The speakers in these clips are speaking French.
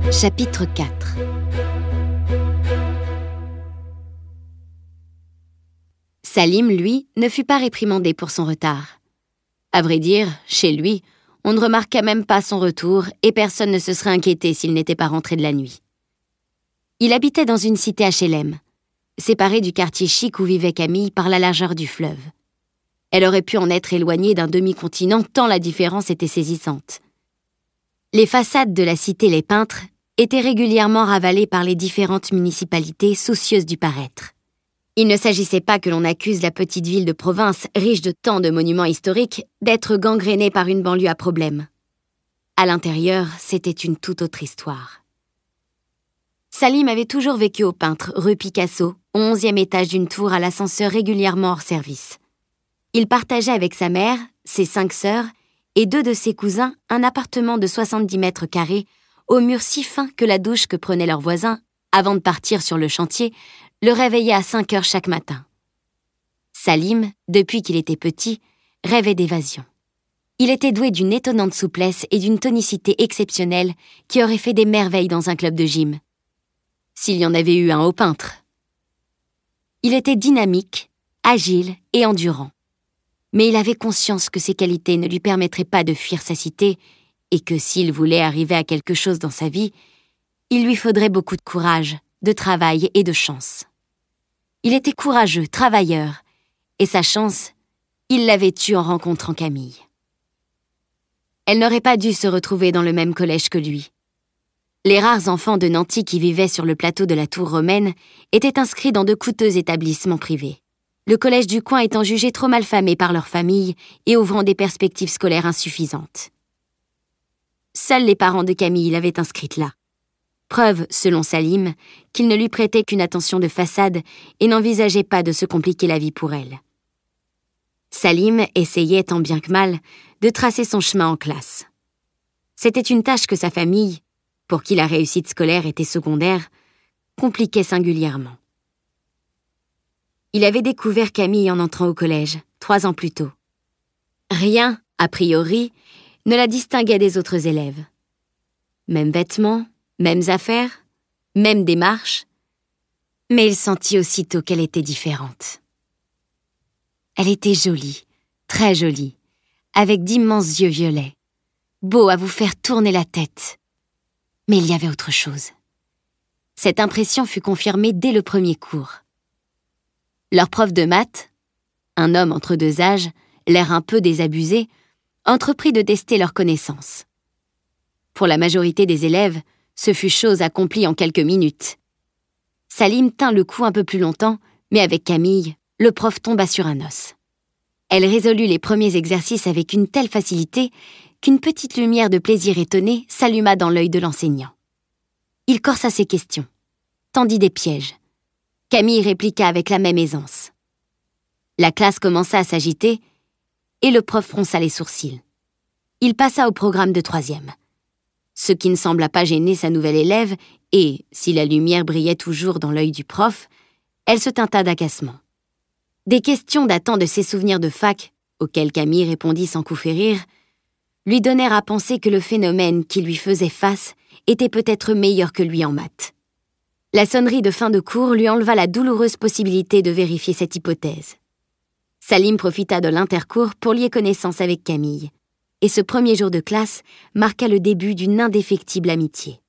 Chapitre 4. Salim, lui, ne fut pas réprimandé pour son retard. À vrai dire, chez lui, on ne remarqua même pas son retour et personne ne se serait inquiété s'il n'était pas rentré de la nuit. Il habitait dans une cité HLM, séparée du quartier chic où vivait Camille par la largeur du fleuve. Elle aurait pu en être éloignée d'un demi-continent tant la différence était saisissante. Les façades de la cité Les Peintres étaient régulièrement ravalées par les différentes municipalités soucieuses du paraître. Il ne s'agissait pas que l'on accuse la petite ville de province, riche de tant de monuments historiques, d'être gangrénée par une banlieue à problème. À l'intérieur, c'était une toute autre histoire. Salim avait toujours vécu aux Peintres, rue Picasso, au 11e étage d'une tour à l'ascenseur régulièrement hors service. Il partageait avec sa mère, ses 5 sœurs et 2 de ses cousins un appartement de 70 mètres carrés au mur si fin que la douche que prenaient leurs voisins, avant de partir sur le chantier, le réveillait à 5 heures chaque matin. Salim, depuis qu'il était petit, rêvait d'évasion. Il était doué d'une étonnante souplesse et d'une tonicité exceptionnelle qui aurait fait des merveilles dans un club de gym. S'il y en avait eu un aux Peintres. Il était dynamique, agile et endurant. Mais il avait conscience que ses qualités ne lui permettraient pas de fuir sa cité et que s'il voulait arriver à quelque chose dans sa vie, il lui faudrait beaucoup de courage, de travail et de chance. Il était courageux, travailleur, et sa chance, il l'avait eue en rencontrant Camille. Elle n'aurait pas dû se retrouver dans le même collège que lui. Les rares enfants de Nanty qui vivaient sur le plateau de la Tour romaine étaient inscrits dans de coûteux établissements privés. Le collège du coin étant jugé trop malfamé par leur famille et ouvrant des perspectives scolaires insuffisantes. Seuls les parents de Camille l'avaient inscrite là. Preuve, selon Salim, qu'il ne lui prêtait qu'une attention de façade et n'envisageait pas de se compliquer la vie pour elle. Salim essayait, tant bien que mal, de tracer son chemin en classe. C'était une tâche que sa famille, pour qui la réussite scolaire était secondaire, compliquait singulièrement. Il avait découvert Camille en entrant au collège, 3 ans plus tôt. Rien, a priori, ne la distinguait des autres élèves. Mêmes vêtements, mêmes affaires, même démarche, mais il sentit aussitôt qu'elle était différente. Elle était jolie, très jolie, avec d'immenses yeux violets, beau à vous faire tourner la tête. Mais il y avait autre chose. Cette impression fut confirmée dès le premier cours. Leur prof de maths, un homme entre 2 âges, l'air un peu désabusé, entreprit de tester leurs connaissances. Pour la majorité des élèves, ce fut chose accomplie en quelques minutes. Salim tint le coup un peu plus longtemps, mais avec Camille, le prof tomba sur un os. Elle résolut les premiers exercices avec une telle facilité qu'une petite lumière de plaisir étonné s'alluma dans l'œil de l'enseignant. Il corsa ses questions, tendit des pièges. Camille répliqua avec la même aisance. La classe commença à s'agiter et le prof fronça les sourcils. Il passa au programme de 3e. Ce qui ne sembla pas gêner sa nouvelle élève et, si la lumière brillait toujours dans l'œil du prof, elle se teinta d'agacement. Des questions datant de ses souvenirs de fac, auxquelles Camille répondit sans coup férir, lui donnèrent à penser que le phénomène qui lui faisait face était peut-être meilleur que lui en maths. La sonnerie de fin de cours lui enleva la douloureuse possibilité de vérifier cette hypothèse. Salim profita de l'intercours pour lier connaissance avec Camille, et ce premier jour de classe marqua le début d'une indéfectible amitié.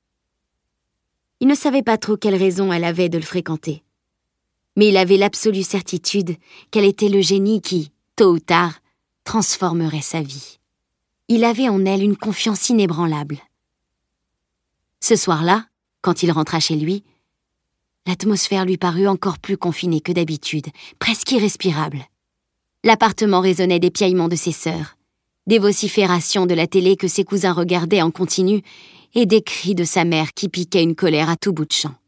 Il ne savait pas trop quelle raison elle avait de le fréquenter, mais il avait l'absolue certitude qu'elle était le génie qui, tôt ou tard, transformerait sa vie. Il avait en elle une confiance inébranlable. Ce soir-là, quand il rentra chez lui, l'atmosphère lui parut encore plus confinée que d'habitude, presque irrespirable. L'appartement résonnait des piaillements de ses sœurs, des vociférations de la télé que ses cousins regardaient en continu et des cris de sa mère qui piquaient une colère à tout bout de champ.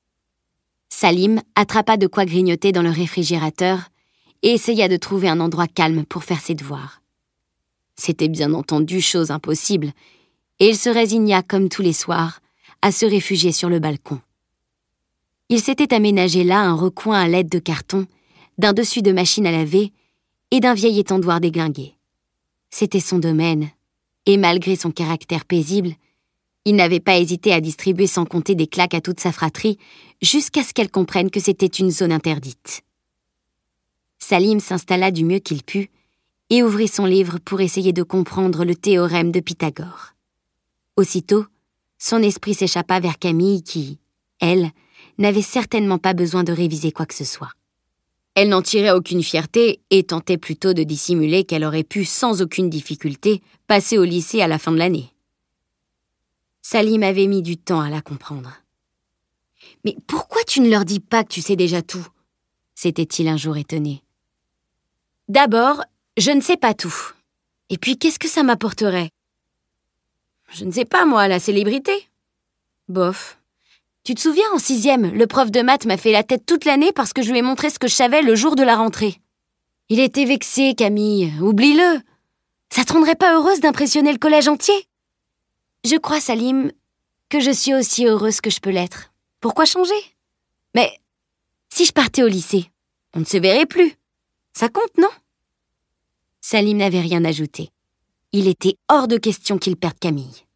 Salim attrapa de quoi grignoter dans le réfrigérateur et essaya de trouver un endroit calme pour faire ses devoirs. C'était bien entendu chose impossible, et il se résigna comme tous les soirs à se réfugier sur le balcon. Il s'était aménagé là un recoin à l'aide de carton, d'un dessus de machine à laver et d'un vieil étendoir déglingué. C'était son domaine, et malgré son caractère paisible, Il n'avait pas hésité à distribuer sans compter des claques à toute sa fratrie, jusqu'à ce qu'elle comprenne que c'était une zone interdite. Salim s'installa du mieux qu'il put et ouvrit son livre pour essayer de comprendre le théorème de Pythagore. Aussitôt, son esprit s'échappa vers Camille qui, elle, n'avait certainement pas besoin de réviser quoi que ce soit. Elle n'en tirait aucune fierté et tentait plutôt de dissimuler qu'elle aurait pu, sans aucune difficulté, passer au lycée à la fin de l'année. Salim avait mis du temps à la comprendre. « Mais pourquoi tu ne leur dis pas que tu sais déjà tout ?» s'était-il un jour étonné. « D'abord, je ne sais pas tout. Et puis, qu'est-ce que ça m'apporterait ? Je ne sais pas, moi, la célébrité. Bof. Tu te souviens, en 6e, le prof de maths m'a fait la tête toute l'année parce que je lui ai montré ce que je savais le jour de la rentrée. Il était vexé, Camille. Oublie-le. Ça te rendrait pas heureuse d'impressionner le collège entier ? Je crois, Salim, que je suis aussi heureuse que je peux l'être. Pourquoi changer ? Mais si je partais au lycée, on ne se verrait plus. Ça compte, non ? Salim n'avait rien ajouté. Il était hors de question qu'il perde Camille.